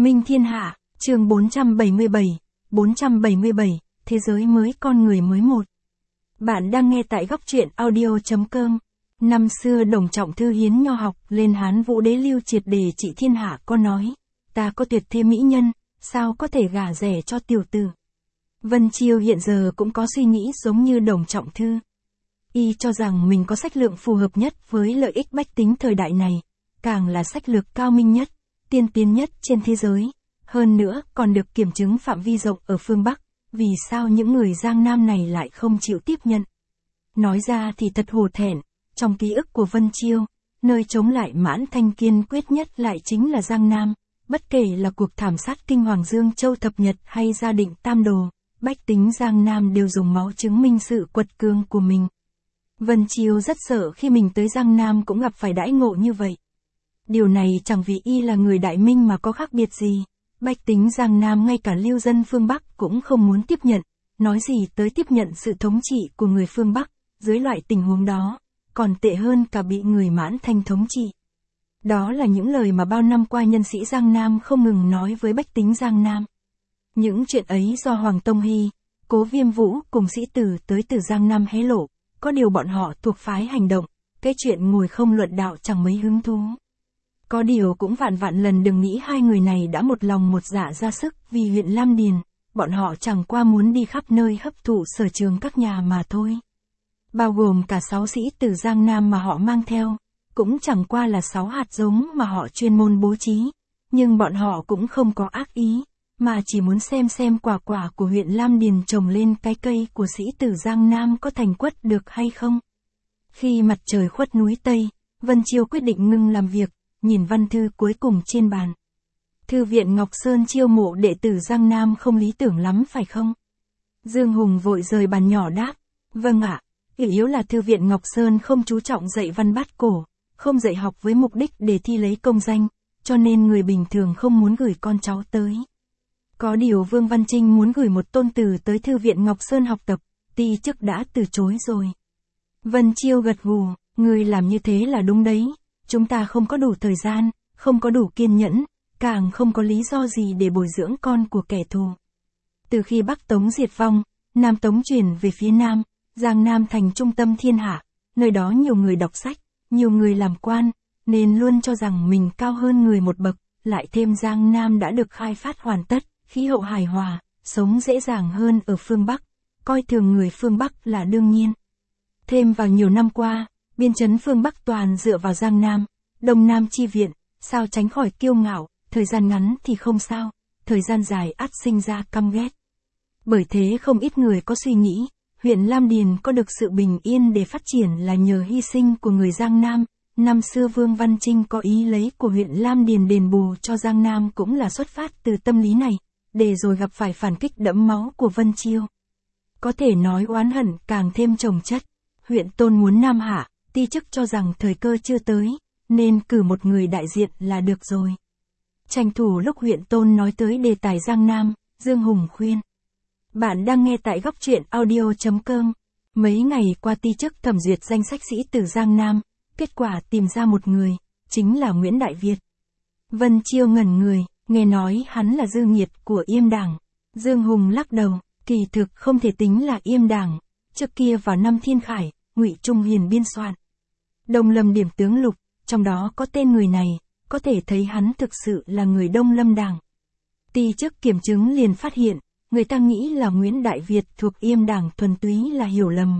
Minh Thiên Hạ, chương 477, Thế giới mới con người mới một. Bạn đang nghe tại góc truyện audio.com. Năm xưa Đồng Trọng Thư hiến nho học lên Hán Vũ Đế Lưu triệt để trị thiên hạ có nói, ta có tuyệt thế mỹ nhân, sao có thể gả rẻ cho tiểu tử. Vân Chiêu hiện giờ cũng có suy nghĩ giống như Đồng Trọng Thư. Y cho rằng mình có sách lược phù hợp nhất với lợi ích bách tính thời đại này, càng là sách lược cao minh nhất, tiên tiến nhất trên thế giới. Hơn nữa còn được kiểm chứng phạm vi rộng ở phương Bắc, vì sao những người Giang Nam này lại không chịu tiếp nhận. Nói ra thì thật hổ thẹn, trong ký ức của Vân Chiêu, nơi chống lại Mãn Thanh kiên quyết nhất lại chính là Giang Nam, bất kể là cuộc thảm sát kinh Hoàng Dương Châu Thập Nhật hay gia định Tam Đồ, bách tính Giang Nam đều dùng máu chứng minh sự quật cường của mình. Vân Chiêu rất sợ khi mình tới Giang Nam cũng gặp phải đãi ngộ như vậy. Điều này chẳng vì y là người Đại Minh mà có khác biệt gì. Bách tính Giang Nam ngay cả lưu dân phương Bắc cũng không muốn tiếp nhận, nói gì tới tiếp nhận sự thống trị của người phương Bắc, dưới loại tình huống đó, còn tệ hơn cả bị người Mãn Thanh thống trị. Đó là những lời mà bao năm qua nhân sĩ Giang Nam không ngừng nói với bách tính Giang Nam. Những chuyện ấy do Hoàng Tông Hy, Cố Viêm Vũ cùng sĩ tử tới từ Giang Nam hé lộ, có điều bọn họ thuộc phái hành động, cái chuyện ngồi không luận đạo chẳng mấy hứng thú. Có điều cũng vạn vạn lần đừng nghĩ hai người này đã một lòng một dạ ra sức vì huyện Lam Điền, bọn họ chẳng qua muốn đi khắp nơi hấp thụ sở trường các nhà mà thôi. Bao gồm cả 6 sĩ từ Giang Nam mà họ mang theo, cũng chẳng qua là 6 hạt giống mà họ chuyên môn bố trí, nhưng bọn họ cũng không có ác ý, mà chỉ muốn xem quả của huyện Lam Điền trồng lên cái cây của sĩ tử Giang Nam có thành quất được hay không. Khi mặt trời khuất núi Tây, Vân Chiêu quyết định ngưng làm việc, nhìn văn thư cuối cùng trên bàn. Thư viện Ngọc Sơn chiêu mộ đệ tử Giang Nam không lý tưởng lắm phải không? Dương Hùng vội rời bàn nhỏ đáp, vâng ạ, yếu là Thư viện Ngọc Sơn không chú trọng dạy văn bát cổ, không dạy học với mục đích để thi lấy công danh, cho nên người bình thường không muốn gửi con cháu tới. Có điều Vương Văn Trinh muốn gửi một tôn tử tới Thư viện Ngọc Sơn học tập, ti chức đã từ chối rồi. Vân Chiêu gật gù, người làm như thế là đúng đấy. Chúng ta không có đủ thời gian, không có đủ kiên nhẫn, càng không có lý do gì để bồi dưỡng con của kẻ thù. Từ khi Bắc Tống diệt vong, Nam Tống chuyển về phía Nam, Giang Nam thành trung tâm thiên hạ, nơi đó nhiều người đọc sách, nhiều người làm quan, nên luôn cho rằng mình cao hơn người một bậc, lại thêm Giang Nam đã được khai phát hoàn tất, khí hậu hài hòa, sống dễ dàng hơn ở phương Bắc, coi thường người phương Bắc là đương nhiên. Thêm vào nhiều năm qua, biên trấn phương Bắc toàn dựa vào Giang Nam, Đông Nam chi viện, sao tránh khỏi kiêu ngạo, thời gian ngắn thì không sao, thời gian dài ắt sinh ra căm ghét. Bởi thế không ít người có suy nghĩ, huyện Lam Điền có được sự bình yên để phát triển là nhờ hy sinh của người Giang Nam. Năm xưa Vương Văn Trinh có ý lấy của huyện Lam Điền đền bù cho Giang Nam cũng là xuất phát từ tâm lý này, để rồi gặp phải phản kích đẫm máu của Vân Chiêu. Có thể nói oán hận càng thêm chồng chất, huyện Tôn muốn Nam Hạ. Ti chức cho rằng thời cơ chưa tới, nên cử một người đại diện là được rồi. Tranh thủ lúc huyện Tôn nói tới đề tài Giang Nam, Dương Hùng khuyên. Bạn đang nghe tại góc truyện audio.com. Mấy ngày qua ti chức thẩm duyệt danh sách sĩ tử Giang Nam, kết quả tìm ra một người, chính là Nguyễn Đại Việt. Vân Chiêu ngẩn người, nghe nói hắn là dư nghiệt của Yêm Đảng. Dương Hùng lắc đầu, kỳ thực không thể tính là Yêm Đảng, trước kia vào năm Thiên Khải, Ngụy Trung Hiền biên soạn Đông Lâm Điểm Tướng Lục, trong đó có tên người này, có thể thấy hắn thực sự là người Đông Lâm Đảng. Ti chức kiểm chứng liền phát hiện, người ta nghĩ là Nguyễn Đại Việt thuộc Yêm Đảng thuần túy là hiểu lầm.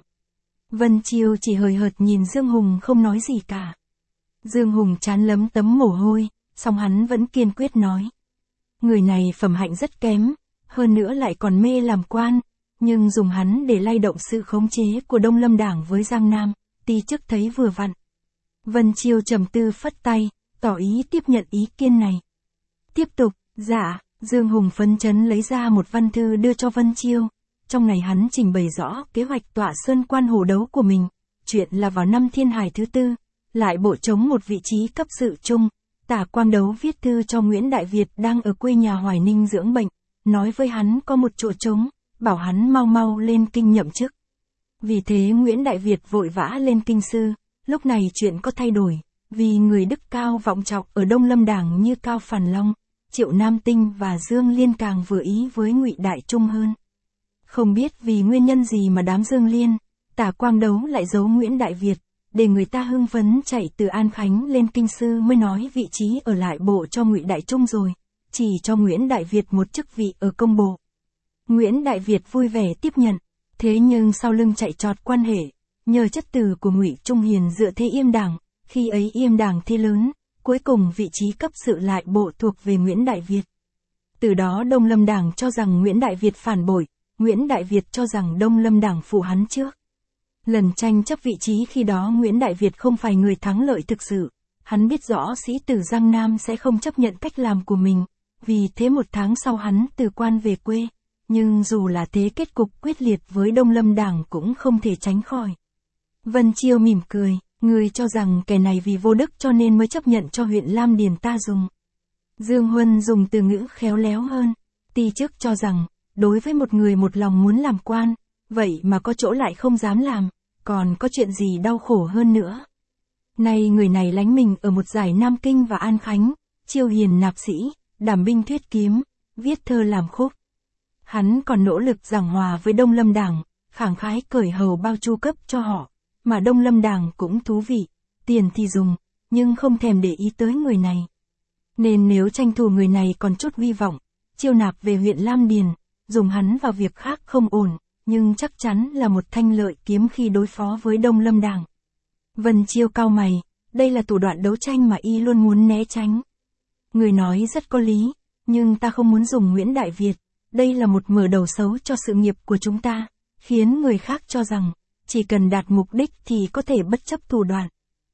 Vân Chiêu chỉ hời hợt nhìn Dương Hùng không nói gì cả. Dương Hùng trán lấm tấm mồ hôi, song hắn vẫn kiên quyết nói. Người này phẩm hạnh rất kém, hơn nữa lại còn mê làm quan, nhưng dùng hắn để lay động sự khống chế của Đông Lâm Đảng với Giang Nam, ti chức thấy vừa vặn. Vân Chiêu trầm tư phất tay, tỏ ý tiếp nhận ý kiến này. Tiếp tục, dạ, Dương Hùng phấn chấn lấy ra một văn thư đưa cho Vân Chiêu. Trong này hắn trình bày rõ kế hoạch tọa sơn quan hồ đấu của mình. Chuyện là vào năm Thiên Hải thứ 4, lại bộ trống một vị trí cấp sự trung. Tả Quang Đấu viết thư cho Nguyễn Đại Việt đang ở quê nhà Hoài Ninh dưỡng bệnh, nói với hắn có một chỗ trống, bảo hắn mau lên kinh nhậm chức. Vì thế Nguyễn Đại Việt vội vã lên kinh sư. Lúc này chuyện có thay đổi, vì người đức cao vọng trọng ở Đông Lâm Đảng như Cao Phàn Long, Triệu Nam Tinh và Dương Liên càng vừa ý với Ngụy Đại Trung hơn. Không biết vì nguyên nhân gì mà đám Dương Liên, Tả Quang Đấu lại giấu Nguyễn Đại Việt, để người ta hưng phấn chạy từ An Khánh lên Kinh Sư mới nói vị trí ở lại bộ cho Ngụy Đại Trung rồi, chỉ cho Nguyễn Đại Việt một chức vị ở công bộ. Nguyễn Đại Việt vui vẻ tiếp nhận, thế nhưng sau lưng chạy trọt quan hệ, nhờ chất từ của Ngụy Trung Hiền dựa thế Yêm Đảng, khi ấy Yêm Đảng thế lớn, cuối cùng vị trí cấp sự lại bộ thuộc về Nguyễn Đại Việt. Từ đó Đông Lâm Đảng cho rằng Nguyễn Đại Việt phản bội, Nguyễn Đại Việt cho rằng Đông Lâm Đảng phụ hắn trước. Lần tranh chấp vị trí khi đó Nguyễn Đại Việt không phải người thắng lợi thực sự, hắn biết rõ sĩ tử Giang Nam sẽ không chấp nhận cách làm của mình, vì thế 1 tháng sau hắn từ quan về quê, nhưng dù là thế kết cục quyết liệt với Đông Lâm Đảng cũng không thể tránh khỏi. Vân Chiêu mỉm cười, người cho rằng kẻ này vì vô đức cho nên mới chấp nhận cho huyện Lam Điền ta dùng. Dương Huân dùng từ ngữ khéo léo hơn, ti trước cho rằng, đối với một người một lòng muốn làm quan, vậy mà có chỗ lại không dám làm, còn có chuyện gì đau khổ hơn nữa. Nay người này lánh mình ở một giải Nam Kinh và An Khánh, chiêu hiền nạp sĩ, đảm binh thuyết kiếm, viết thơ làm khúc. Hắn còn nỗ lực giảng hòa với Đông Lâm Đảng, khẳng khái cởi hầu bao chu cấp cho họ, mà Đông Lâm Đảng cũng thú vị, tiền thì dùng, nhưng không thèm để ý tới người này. Nên nếu tranh thủ người này còn chút hy vọng, chiêu nạp về huyện Lam Điền, dùng hắn vào việc khác không ổn, nhưng chắc chắn là một thanh lợi kiếm khi đối phó với Đông Lâm Đảng. Vân Chiêu cau mày, đây là thủ đoạn đấu tranh mà y luôn muốn né tránh. Người nói rất có lý, nhưng ta không muốn dùng Nguyễn Đại Việt, đây là một mở đầu xấu cho sự nghiệp của chúng ta, khiến người khác cho rằng, chỉ cần đạt mục đích thì có thể bất chấp thủ đoạn.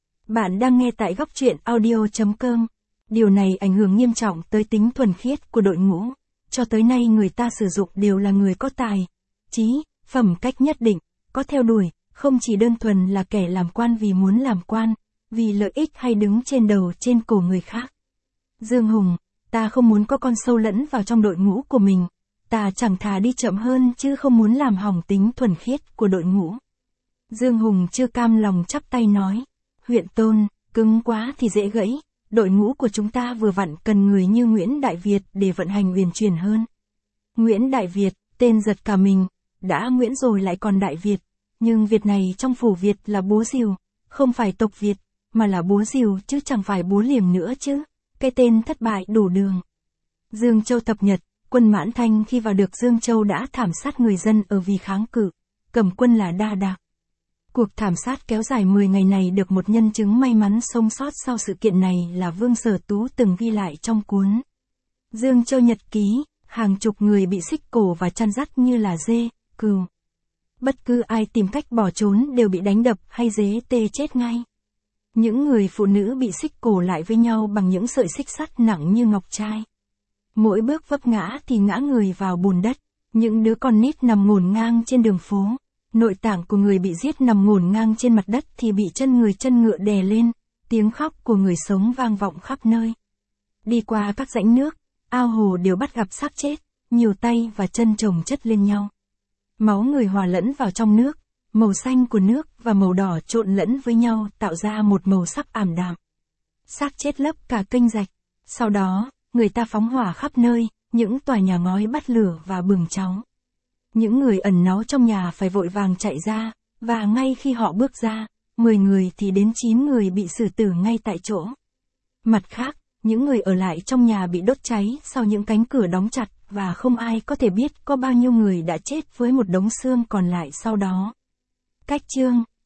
Bạn đang nghe tại góc truyện audio.com. Điều này ảnh hưởng nghiêm trọng tới tính thuần khiết của đội ngũ. Cho tới nay người ta sử dụng đều là người có tài, trí, phẩm cách nhất định, có theo đuổi, không chỉ đơn thuần là kẻ làm quan vì muốn làm quan, vì lợi ích hay đứng trên đầu trên cổ người khác. Dương Hùng, ta không muốn có con sâu lẫn vào trong đội ngũ của mình, ta chẳng thà đi chậm hơn chứ không muốn làm hỏng tính thuần khiết của đội ngũ. Dương Hùng chưa cam lòng chắp tay nói, huyện Tôn, cứng quá thì dễ gãy, đội ngũ của chúng ta vừa vặn cần người như Nguyễn Đại Việt để vận hành uyển chuyển hơn. Nguyễn Đại Việt, tên giật cả mình, đã Nguyễn rồi lại còn Đại Việt, nhưng Việt này trong phủ Việt là búa rìu, không phải tộc Việt, mà là búa rìu chứ chẳng phải búa liềm nữa chứ, cái tên thất bại đủ đường. Dương Châu thập nhật, quân Mãn Thanh khi vào được Dương Châu đã thảm sát người dân ở vì kháng cự, cầm quân là Đa Đạc. Cuộc thảm sát kéo dài 10 ngày này được một nhân chứng may mắn sống sót sau sự kiện này là Vương Sở Tú từng ghi lại trong cuốn Dương Châu Nhật Ký, hàng chục người bị xích cổ và chăn dắt như là dê, cừu. Bất cứ ai tìm cách bỏ trốn đều bị đánh đập hay dế tê chết ngay. Những người phụ nữ bị xích cổ lại với nhau bằng những sợi xích sắt nặng như ngọc trai. Mỗi bước vấp ngã thì ngã người vào bùn đất, những đứa con nít nằm ngổn ngang trên đường phố. Nội tạng của người bị giết nằm ngổn ngang trên mặt đất thì bị chân ngựa đè lên, tiếng khóc của người sống vang vọng khắp nơi. Đi qua các rãnh nước, ao hồ đều bắt gặp xác chết, nhiều tay và chân chồng chất lên nhau. Máu người hòa lẫn vào trong nước, màu xanh của nước và màu đỏ trộn lẫn với nhau tạo ra một màu sắc ảm đạm. Xác chết lấp cả kênh rạch, sau đó, người ta phóng hỏa khắp nơi, những tòa nhà ngói bắt lửa và bừng cháu. Những người ẩn náu trong nhà phải vội vàng chạy ra, và ngay khi họ bước ra, 10 người thì đến 9 người bị xử tử ngay tại chỗ. Mặt khác, những người ở lại trong nhà bị đốt cháy sau những cánh cửa đóng chặt và không ai có thể biết có bao nhiêu người đã chết với một đống xương còn lại sau đó. Cách chương